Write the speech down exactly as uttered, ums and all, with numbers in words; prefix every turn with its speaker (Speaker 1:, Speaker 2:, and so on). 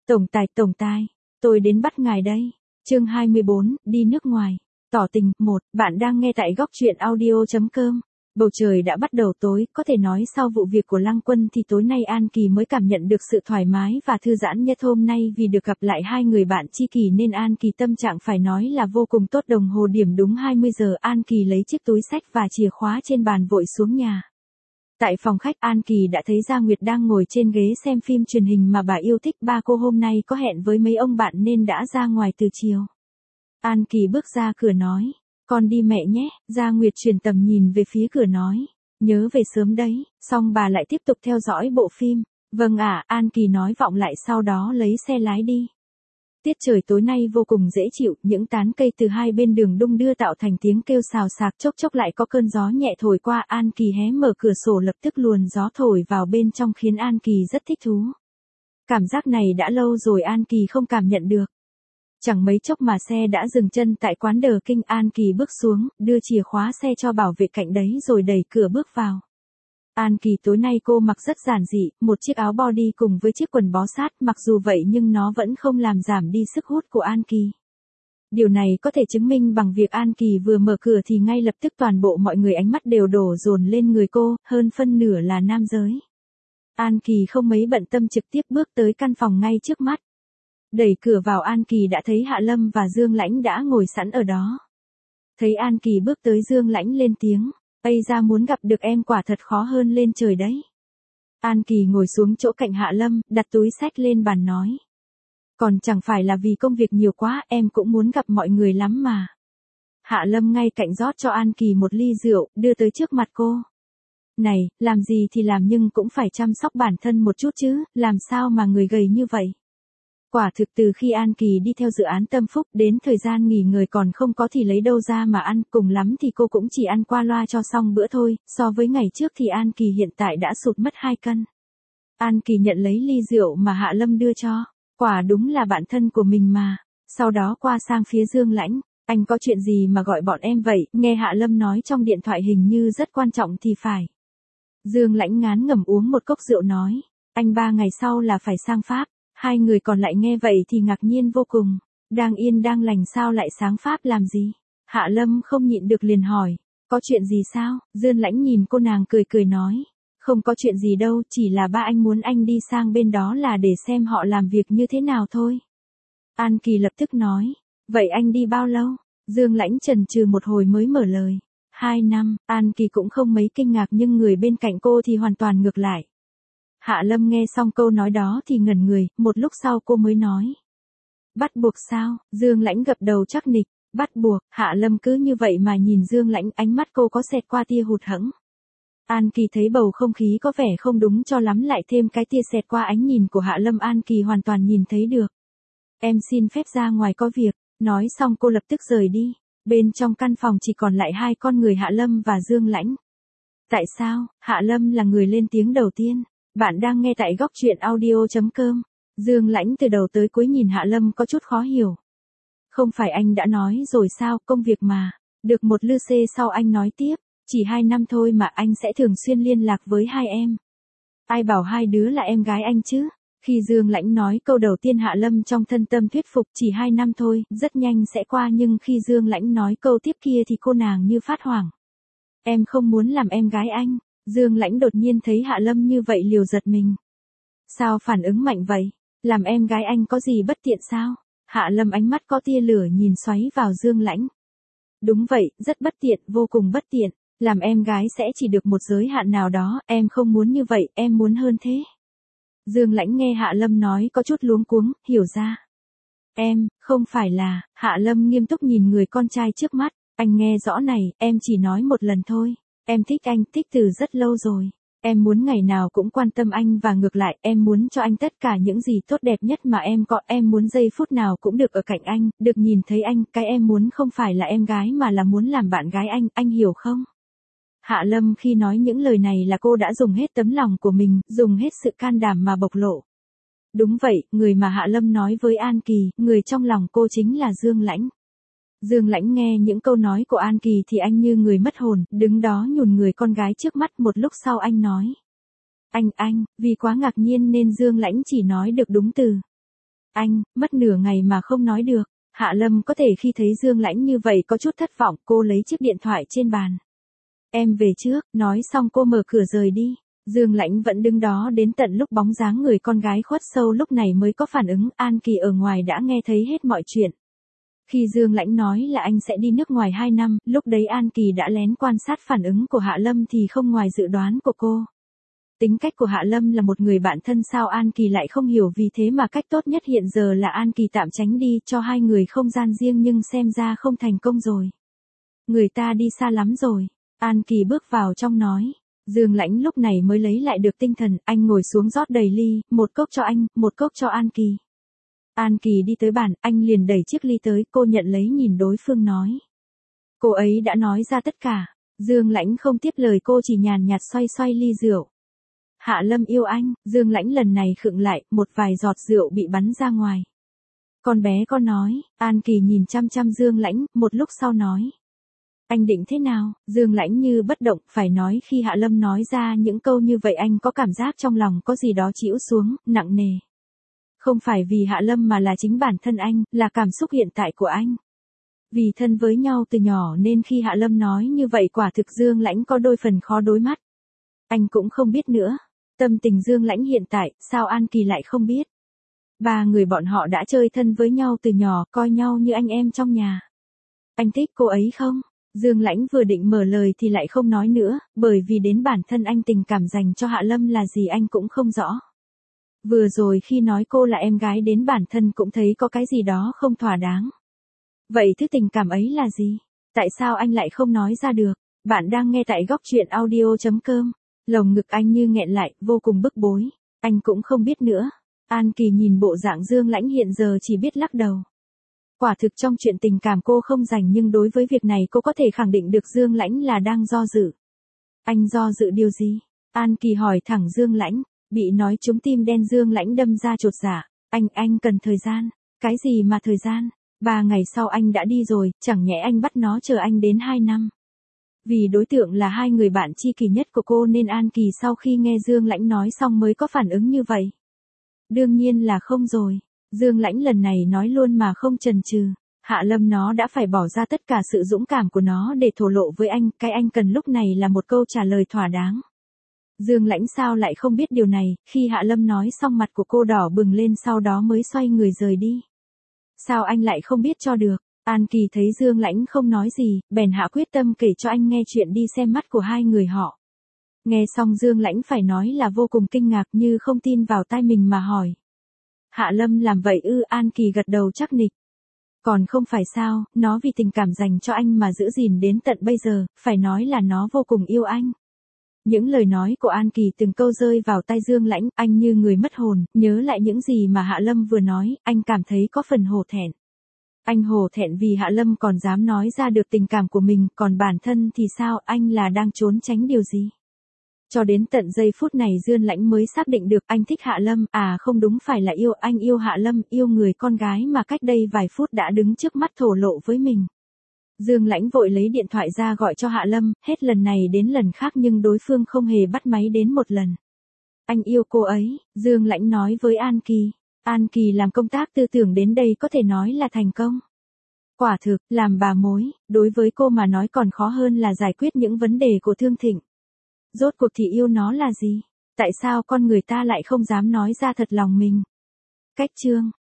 Speaker 1: Tổng tài, tổng tài, tôi đến bắt ngài đây. Chương hai mươi bốn, đi nước ngoài. Tỏ tình, một, bạn đang nghe tại góc truyện audio chấm com. Bầu trời đã bắt đầu tối, có thể nói sau vụ việc của Lăng Quân thì tối nay An Kỳ mới cảm nhận được sự thoải mái và thư giãn nhất hôm nay vì được gặp lại hai người bạn tri kỷ nên An Kỳ tâm trạng phải nói là vô cùng tốt. Đồng hồ điểm đúng hai mươi giờ An Kỳ lấy chiếc túi xách và chìa khóa trên bàn vội xuống nhà. Tại phòng khách An Kỳ đã thấy Gia Nguyệt đang ngồi trên ghế xem phim truyền hình mà bà yêu thích. Ba cô hôm nay có hẹn với mấy ông bạn nên đã ra ngoài từ chiều. An Kỳ bước ra cửa nói, con đi mẹ nhé. Gia Nguyệt chuyển tầm nhìn về phía cửa nói, nhớ về sớm đấy. Xong bà lại tiếp tục theo dõi bộ phim. Vâng ạ, An Kỳ nói vọng lại sau đó lấy xe lái đi. Tiết trời tối nay vô cùng dễ chịu, những tán cây từ hai bên đường đung đưa tạo thành tiếng kêu xào xạc, chốc chốc lại có cơn gió nhẹ thổi qua. An Kỳ hé mở cửa sổ, lập tức luồn gió thổi vào bên trong khiến An Kỳ rất thích thú. Cảm giác này đã lâu rồi An Kỳ không cảm nhận được. Chẳng mấy chốc mà xe đã dừng chân tại quán Đờ Kinh. An Kỳ bước xuống, đưa chìa khóa xe cho bảo vệ cạnh đấy rồi đẩy cửa bước vào. An Kỳ tối nay cô mặc rất giản dị, một chiếc áo body cùng với chiếc quần bó sát, mặc dù vậy nhưng nó vẫn không làm giảm đi sức hút của An Kỳ. Điều này có thể chứng minh bằng việc An Kỳ vừa mở cửa thì ngay lập tức toàn bộ mọi người ánh mắt đều đổ dồn lên người cô, hơn phân nửa là nam giới. An Kỳ không mấy bận tâm trực tiếp bước tới căn phòng ngay trước mắt. Đẩy cửa vào An Kỳ đã thấy Hạ Lâm và Dương Lãnh đã ngồi sẵn ở đó. Thấy An Kỳ bước tới Dương Lãnh lên tiếng, Ây ra muốn gặp được em quả thật khó hơn lên trời đấy. An Kỳ ngồi xuống chỗ cạnh Hạ Lâm, đặt túi xách lên bàn nói. Còn chẳng phải là vì công việc nhiều quá, em cũng muốn gặp mọi người lắm mà. Hạ Lâm ngay cạnh rót cho An Kỳ một ly rượu, đưa tới trước mặt cô. Này, làm gì thì làm nhưng cũng phải chăm sóc bản thân một chút chứ, làm sao mà người gầy như vậy. Quả thực từ khi An Kỳ đi theo dự án Tâm Phúc đến thời gian nghỉ ngơi còn không có thì lấy đâu ra mà ăn, cùng lắm thì cô cũng chỉ ăn qua loa cho xong bữa thôi, so với ngày trước thì An Kỳ hiện tại đã sụt mất hai cân. An Kỳ nhận lấy ly rượu mà Hạ Lâm đưa cho, quả đúng là bạn thân của mình mà, sau đó qua sang phía Dương Lãnh, anh có chuyện gì mà gọi bọn em vậy, nghe Hạ Lâm nói trong điện thoại hình như rất quan trọng thì phải. Dương Lãnh ngán ngẩm uống một cốc rượu nói, anh ba ngày sau là phải sang Pháp. Hai người còn lại nghe vậy thì ngạc nhiên vô cùng. Đang yên đang lành sao lại sang Pháp làm gì? Hạ Lâm không nhịn được liền hỏi. Có chuyện gì sao? Dương Lãnh nhìn cô nàng cười cười nói. Không có chuyện gì đâu, chỉ là ba anh muốn anh đi sang bên đó là để xem họ làm việc như thế nào thôi. An Kỳ lập tức nói. Vậy anh đi bao lâu? Dương Lãnh chần chừ một hồi mới mở lời. Hai năm, An Kỳ cũng không mấy kinh ngạc nhưng người bên cạnh cô thì hoàn toàn ngược lại. Hạ Lâm nghe xong câu nói đó thì ngẩn người, một lúc sau cô mới nói. Bắt buộc sao? Dương Lãnh gật đầu chắc nịch, bắt buộc. Hạ Lâm cứ như vậy mà nhìn Dương Lãnh, ánh mắt cô có xẹt qua tia hụt hẫng. An Kỳ thấy bầu không khí có vẻ không đúng cho lắm lại thêm cái tia xẹt qua ánh nhìn của Hạ Lâm An Kỳ hoàn toàn nhìn thấy được. Em xin phép ra ngoài có việc, nói xong cô lập tức rời đi. Bên trong căn phòng chỉ còn lại hai con người Hạ Lâm và Dương Lãnh. Tại sao? Hạ Lâm là người lên tiếng đầu tiên. Bạn đang nghe tại góc truyện audio chấm com. Dương Lãnh từ đầu tới cuối nhìn Hạ Lâm có chút khó hiểu. Không phải anh đã nói rồi sao, công việc mà. Được một lư xê sau anh nói tiếp. Chỉ hai năm thôi mà anh sẽ thường xuyên liên lạc với hai em. Ai bảo hai đứa là em gái anh chứ? Khi Dương Lãnh nói câu đầu tiên Hạ Lâm trong thân tâm thuyết phục chỉ hai năm thôi, rất nhanh sẽ qua nhưng khi Dương Lãnh nói câu tiếp kia thì cô nàng như phát hoảng. Em không muốn làm em gái anh. Dương Lãnh đột nhiên thấy Hạ Lâm như vậy liều giật mình. Sao phản ứng mạnh vậy? Làm em gái anh có gì bất tiện sao? Hạ Lâm ánh mắt có tia lửa nhìn xoáy vào Dương Lãnh. Đúng vậy, rất bất tiện, vô cùng bất tiện. Làm em gái sẽ chỉ được một giới hạn nào đó, em không muốn như vậy, em muốn hơn thế. Dương Lãnh nghe Hạ Lâm nói có chút luống cuống, hiểu ra. Em, không phải là, Hạ Lâm nghiêm túc nhìn người con trai trước mắt, anh nghe rõ này, em chỉ nói một lần thôi. Em thích anh, thích từ rất lâu rồi. Em muốn ngày nào cũng quan tâm anh và ngược lại, em muốn cho anh tất cả những gì tốt đẹp nhất mà em có. Em muốn giây phút nào cũng được ở cạnh anh, được nhìn thấy anh. Cái em muốn không phải là em gái mà là muốn làm bạn gái anh, anh hiểu không? Hạ Lâm khi nói những lời này là cô đã dùng hết tấm lòng của mình, dùng hết sự can đảm mà bộc lộ. Đúng vậy, người mà Hạ Lâm nói với An Kỳ, người trong lòng cô chính là Dương Lãnh. Dương Lãnh nghe những câu nói của An Kỳ thì anh như người mất hồn, đứng đó nhùn người con gái trước mắt. Một lúc sau anh nói. Anh, anh, vì quá ngạc nhiên nên Dương Lãnh chỉ nói được đúng từ. Anh, mất nửa ngày mà không nói được. Hạ Lâm có thể khi thấy Dương Lãnh như vậy có chút thất vọng, cô lấy chiếc điện thoại trên bàn. Em về trước, nói xong cô mở cửa rời đi. Dương Lãnh vẫn đứng đó đến tận lúc bóng dáng người con gái khuất sâu lúc này mới có phản ứng. An Kỳ ở ngoài đã nghe thấy hết mọi chuyện. Khi Dương Lãnh nói là anh sẽ đi nước ngoài hai năm, lúc đấy An Kỳ đã lén quan sát phản ứng của Hạ Lâm thì không ngoài dự đoán của cô. Tính cách của Hạ Lâm là một người bạn thân sao An Kỳ lại không hiểu, vì thế mà cách tốt nhất hiện giờ là An Kỳ tạm tránh đi cho hai người không gian riêng, nhưng xem ra không thành công rồi. Người ta đi xa lắm rồi. An Kỳ bước vào trong nói. Dương Lãnh lúc này mới lấy lại được tinh thần, anh ngồi xuống rót đầy ly, một cốc cho anh, một cốc cho An Kỳ. An Kỳ đi tới bàn, anh liền đẩy chiếc ly tới, cô nhận lấy nhìn đối phương nói. Cô ấy đã nói ra tất cả. Dương Lãnh không tiếp lời cô, chỉ nhàn nhạt xoay xoay ly rượu. Hạ Lâm yêu anh, Dương Lãnh lần này khựng lại, một vài giọt rượu bị bắn ra ngoài. Con bé có nói, An Kỳ nhìn chăm chăm Dương Lãnh, một lúc sau nói. Anh định thế nào? Dương Lãnh như bất động, phải nói khi Hạ Lâm nói ra những câu như vậy anh có cảm giác trong lòng có gì đó chĩu xuống, nặng nề. Không phải vì Hạ Lâm mà là chính bản thân anh, là cảm xúc hiện tại của anh. Vì thân với nhau từ nhỏ nên khi Hạ Lâm nói như vậy quả thực Dương Lãnh có đôi phần khó đối mắt. Anh cũng không biết nữa. Tâm tình Dương Lãnh hiện tại, sao An Kỳ lại không biết? Ba người bọn họ đã chơi thân với nhau từ nhỏ, coi nhau như anh em trong nhà. Anh thích cô ấy không? Dương Lãnh vừa định mở lời thì lại không nói nữa, bởi vì đến bản thân anh tình cảm dành cho Hạ Lâm là gì anh cũng không rõ. Vừa rồi khi nói cô là em gái đến bản thân cũng thấy có cái gì đó không thỏa đáng. Vậy thứ tình cảm ấy là gì? Tại sao anh lại không nói ra được? Bạn đang nghe tại góc truyện audio chấm com. Lồng ngực anh như nghẹn lại, vô cùng bức bối. Anh cũng không biết nữa. An Kỳ nhìn bộ dạng Dương Lãnh hiện giờ chỉ biết lắc đầu. Quả thực trong chuyện tình cảm cô không rành, nhưng đối với việc này cô có thể khẳng định được Dương Lãnh là đang do dự. Anh do dự điều gì? An Kỳ hỏi thẳng Dương Lãnh. Bị nói trúng tim đen Dương Lãnh đâm ra chột dạ. Anh, anh cần thời gian. Cái gì mà thời gian? Ba ngày sau anh đã đi rồi, chẳng nhẽ anh bắt nó chờ anh đến hai năm. Vì đối tượng là hai người bạn tri kỷ nhất của cô nên An Kỳ sau khi nghe Dương Lãnh nói xong mới có phản ứng như vậy. Đương nhiên là không rồi. Dương Lãnh lần này nói luôn mà không chần chừ. Hạ Lâm nó đã phải bỏ ra tất cả sự dũng cảm của nó để thổ lộ với anh, cái anh cần lúc này là một câu trả lời thỏa đáng. Dương Lãnh sao lại không biết điều này, khi Hạ Lâm nói xong mặt của cô đỏ bừng lên, sau đó mới xoay người rời đi. Sao anh lại không biết cho được? An Kỳ thấy Dương Lãnh không nói gì, bèn hạ quyết tâm kể cho anh nghe chuyện đi xem mắt của hai người họ. Nghe xong Dương Lãnh phải nói là vô cùng kinh ngạc, như không tin vào tai mình mà hỏi. Hạ Lâm làm vậy ư? An Kỳ gật đầu chắc nịch. Còn không phải sao, nó vì tình cảm dành cho anh mà giữ gìn đến tận bây giờ, phải nói là nó vô cùng yêu anh. Những lời nói của An Kỳ từng câu rơi vào tai Dương Lãnh, anh như người mất hồn, nhớ lại những gì mà Hạ Lâm vừa nói, anh cảm thấy có phần hổ thẹn. Anh hổ thẹn vì Hạ Lâm còn dám nói ra được tình cảm của mình, còn bản thân thì sao, anh là đang trốn tránh điều gì? Cho đến tận giây phút này Dương Lãnh mới xác định được anh thích Hạ Lâm, à không, đúng phải là yêu, anh yêu Hạ Lâm, yêu người con gái mà cách đây vài phút đã đứng trước mắt thổ lộ với mình. Dương Lãnh vội lấy điện thoại ra gọi cho Hạ Lâm, hết lần này đến lần khác nhưng đối phương không hề bắt máy đến một lần. Anh yêu cô ấy, Dương Lãnh nói với An Kỳ. An Kỳ làm công tác tư tưởng đến đây có thể nói là thành công. Quả thực, làm bà mối, đối với cô mà nói còn khó hơn là giải quyết những vấn đề của Thương Thịnh. Rốt cuộc thì yêu nó là gì? Tại sao con người ta lại không dám nói ra thật lòng mình? Cách chương